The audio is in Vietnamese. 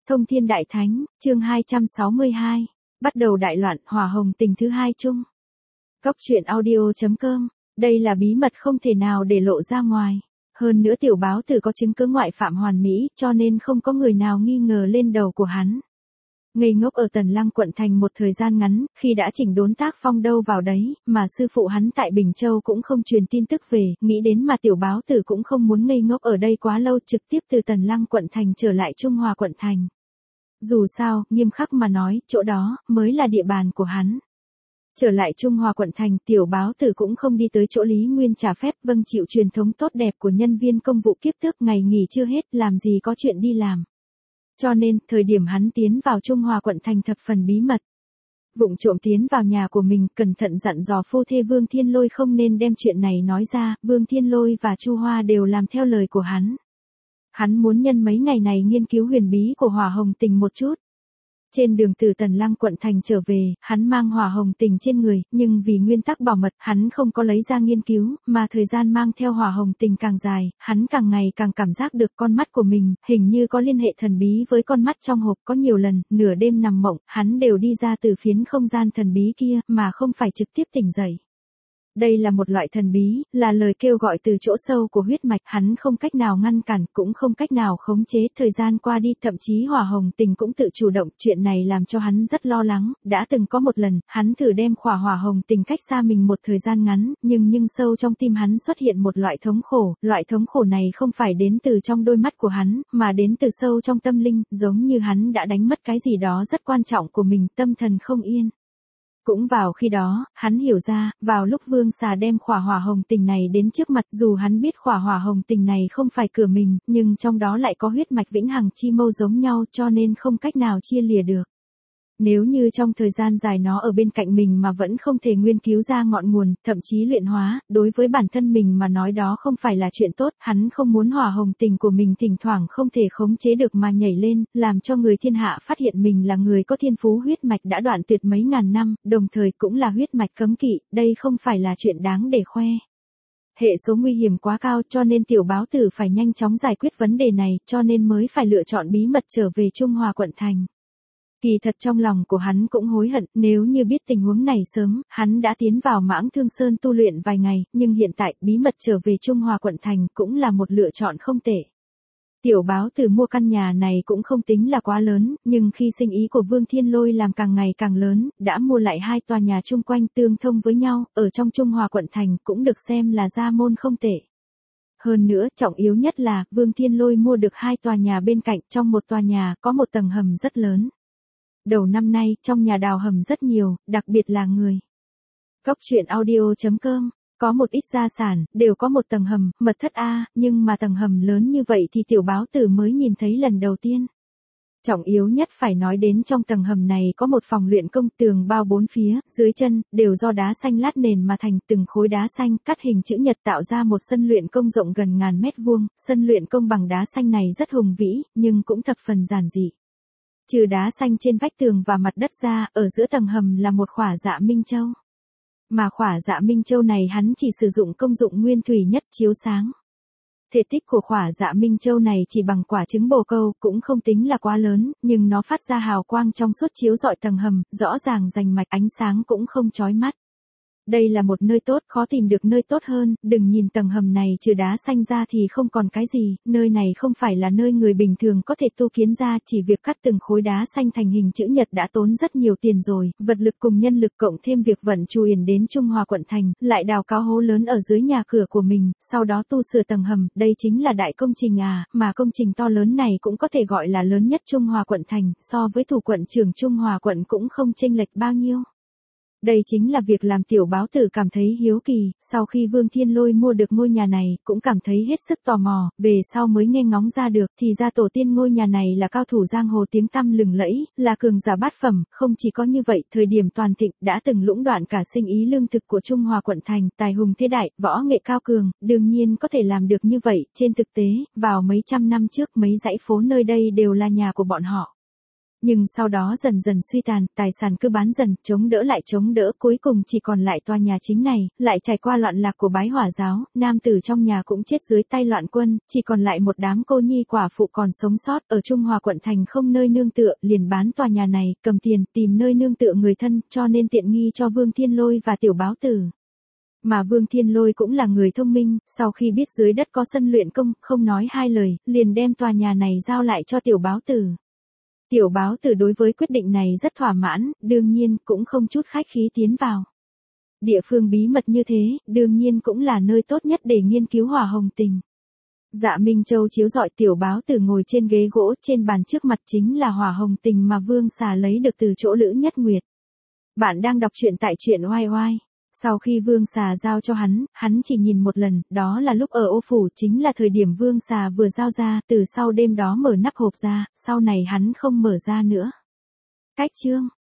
Thông Thiên Đại Thánh, chương 262. Bắt đầu đại loạn, hỏa hồng tình thứ hai chung. Góc truyện audio.com. Đây là bí mật không thể nào để lộ ra ngoài. Hơn nữa tiểu báo tử có chứng cứ ngoại phạm hoàn mỹ, cho nên không có người nào nghi ngờ lên đầu của hắn. Ngây ngốc ở Tần Lăng quận thành một thời gian ngắn, khi đã chỉnh đốn tác phong đâu vào đấy, mà sư phụ hắn tại Bình Châu cũng không truyền tin tức về, nghĩ đến mà tiểu báo tử cũng không muốn ngây ngốc ở đây quá lâu, trực tiếp từ Tần Lăng quận thành trở lại Trung Hòa quận thành. Dù sao, nghiêm khắc mà nói, chỗ đó mới là địa bàn của hắn. Trở lại Trung Hòa quận thành, tiểu báo tử cũng không đi tới chỗ Lý Nguyên trả phép, vâng chịu truyền thống tốt đẹp của nhân viên công vụ kiếp trước, ngày nghỉ chưa hết, làm gì có chuyện đi làm. Cho nên, thời điểm hắn tiến vào Trung Hòa quận thành thập phần bí mật. Vụng trộm tiến vào nhà của mình, cẩn thận dặn dò phu thê Vương Thiên Lôi không nên đem chuyện này nói ra, Vương Thiên Lôi và Chu Hoa đều làm theo lời của hắn. Hắn muốn nhân mấy ngày này nghiên cứu huyền bí của hỏa hồng tình một chút. Trên đường từ Tần Lăng quận thành trở về, hắn mang hỏa hồng tình trên người, nhưng vì nguyên tắc bảo mật, hắn không có lấy ra nghiên cứu, mà thời gian mang theo hỏa hồng tình càng dài, hắn càng ngày càng cảm giác được con mắt của mình, hình như có liên hệ thần bí với con mắt trong hộp. Có nhiều lần, nửa đêm nằm mộng, hắn đều đi ra từ phiến không gian thần bí kia, mà không phải trực tiếp tỉnh dậy. Đây là một loại thần bí, là lời kêu gọi từ chỗ sâu của huyết mạch, hắn không cách nào ngăn cản, cũng không cách nào khống chế. Thời gian qua đi, thậm chí hỏa hồng tình cũng tự chủ động, chuyện này làm cho hắn rất lo lắng. Đã từng có một lần, hắn thử đem khỏa hỏa hồng tình cách xa mình một thời gian ngắn, nhưng sâu trong tim hắn xuất hiện một loại thống khổ này không phải đến từ trong đôi mắt của hắn, mà đến từ sâu trong tâm linh, giống như hắn đã đánh mất cái gì đó rất quan trọng của mình, tâm thần không yên. Cũng vào khi đó, hắn hiểu ra, vào lúc Vương Xà đem khỏa hỏa hồng tình này đến trước mặt, dù hắn biết khỏa hỏa hồng tình này không phải cửa mình, nhưng trong đó lại có huyết mạch vĩnh hằng chi mâu giống nhau, cho nên không cách nào chia lìa được. Nếu như trong thời gian dài nó ở bên cạnh mình mà vẫn không thể nghiên cứu ra ngọn nguồn, thậm chí luyện hóa, đối với bản thân mình mà nói đó không phải là chuyện tốt. Hắn không muốn hỏa hồng tình của mình thỉnh thoảng không thể khống chế được mà nhảy lên, làm cho người thiên hạ phát hiện mình là người có thiên phú huyết mạch đã đoạn tuyệt mấy ngàn năm, đồng thời cũng là huyết mạch cấm kỵ, đây không phải là chuyện đáng để khoe. Hệ số nguy hiểm quá cao, cho nên tiểu báo tử phải nhanh chóng giải quyết vấn đề này, cho nên mới phải lựa chọn bí mật trở về Trung Hòa quận thành. Kỳ thật trong lòng của hắn cũng hối hận, nếu như biết tình huống này sớm, hắn đã tiến vào Mãng Thương Sơn tu luyện vài ngày, nhưng hiện tại, bí mật trở về Trung Hòa quận thành cũng là một lựa chọn không tệ. Tiểu báo tử mua căn nhà này cũng không tính là quá lớn, nhưng khi sinh ý của Vương Thiên Lôi làm càng ngày càng lớn, đã mua lại hai tòa nhà chung quanh tương thông với nhau, ở trong Trung Hòa quận thành cũng được xem là gia môn không tệ. Hơn nữa, trọng yếu nhất là, Vương Thiên Lôi mua được hai tòa nhà bên cạnh, trong một tòa nhà, có một tầng hầm rất lớn. Đầu năm nay, trong nhà đào hầm rất nhiều, đặc biệt là người. Góc truyện audio.com. Có một ít gia sản, đều có một tầng hầm, mật thất A, nhưng mà tầng hầm lớn như vậy thì tiểu báo tử mới nhìn thấy lần đầu tiên. Trọng yếu nhất phải nói đến trong tầng hầm này có một phòng luyện công, tường bao bốn phía, dưới chân, đều do đá xanh lát nền mà thành, từng khối đá xanh cắt hình chữ nhật tạo ra một sân luyện công rộng gần ngàn mét vuông. Sân luyện công bằng đá xanh này rất hùng vĩ, nhưng cũng thập phần giản dị. Trừ đá xanh trên vách tường và mặt đất ra, ở giữa tầng hầm là một khỏa dạ minh châu. Mà khỏa dạ minh châu này hắn chỉ sử dụng công dụng nguyên thủy nhất, chiếu sáng. Thể tích của khỏa dạ minh châu này chỉ bằng quả trứng bồ câu, cũng không tính là quá lớn, nhưng nó phát ra hào quang trong suốt chiếu rọi tầng hầm, rõ ràng rành mạch, ánh sáng cũng không chói mắt. Đây là một nơi tốt, khó tìm được nơi tốt hơn, đừng nhìn tầng hầm này trừ đá xanh ra thì không còn cái gì, nơi này không phải là nơi người bình thường có thể tu kiến ra, chỉ việc cắt từng khối đá xanh thành hình chữ nhật đã tốn rất nhiều tiền rồi, vật lực cùng nhân lực cộng thêm việc vận chuyển đến Trung Hòa quận thành, lại đào cao hố lớn ở dưới nhà cửa của mình, sau đó tu sửa tầng hầm, đây chính là đại công trình à, mà công trình to lớn này cũng có thể gọi là lớn nhất Trung Hòa quận thành, so với thủ quận trưởng Trung Hòa quận cũng không chênh lệch bao nhiêu. Đây chính là việc làm tiểu báo tử cảm thấy hiếu kỳ, sau khi Vương Thiên Lôi mua được ngôi nhà này, cũng cảm thấy hết sức tò mò, về sau mới nghe ngóng ra được, thì ra tổ tiên ngôi nhà này là cao thủ giang hồ tiếng tăm lừng lẫy, là cường giả bát phẩm, không chỉ có như vậy, thời điểm toàn thịnh, đã từng lũng đoạn cả sinh ý lương thực của Trung Hòa quận thành, tài hùng thế đại, võ nghệ cao cường, đương nhiên có thể làm được như vậy, trên thực tế, vào mấy trăm năm trước mấy dãy phố nơi đây đều là nhà của bọn họ. Nhưng sau đó dần dần suy tàn, tài sản cứ bán dần, chống đỡ lại chống đỡ, cuối cùng chỉ còn lại tòa nhà chính này, lại trải qua loạn lạc của Bái Hỏa giáo, nam tử trong nhà cũng chết dưới tay loạn quân, chỉ còn lại một đám cô nhi quả phụ còn sống sót, ở Trung Hòa quận thành không nơi nương tựa, liền bán tòa nhà này, cầm tiền, tìm nơi nương tựa người thân, cho nên tiện nghi cho Vương Thiên Lôi và Tiểu Báo Tử. Mà Vương Thiên Lôi cũng là người thông minh, sau khi biết dưới đất có sân luyện công, không nói hai lời, liền đem tòa nhà này giao lại cho Tiểu Báo Tử. Tiểu Báo Tử đối với quyết định này rất thỏa mãn, đương nhiên cũng không chút khách khí tiến vào. Địa phương bí mật như thế, đương nhiên cũng là nơi tốt nhất để nghiên cứu hỏa hồng tình. Dạ Minh Châu chiếu rọi Tiểu Báo Tử ngồi trên ghế gỗ, trên bàn trước mặt chính là hỏa hồng tình mà Vương Xà lấy được từ chỗ Lữ Nhất Nguyệt. Bạn đang đọc truyện tại truyện oai oai. Sau khi Vương Xà giao cho hắn chỉ nhìn một lần, đó là lúc ở ô phủ, chính là thời điểm Vương Xà vừa giao ra, từ sau đêm đó mở nắp hộp ra, sau này hắn không mở ra nữa. Cách chương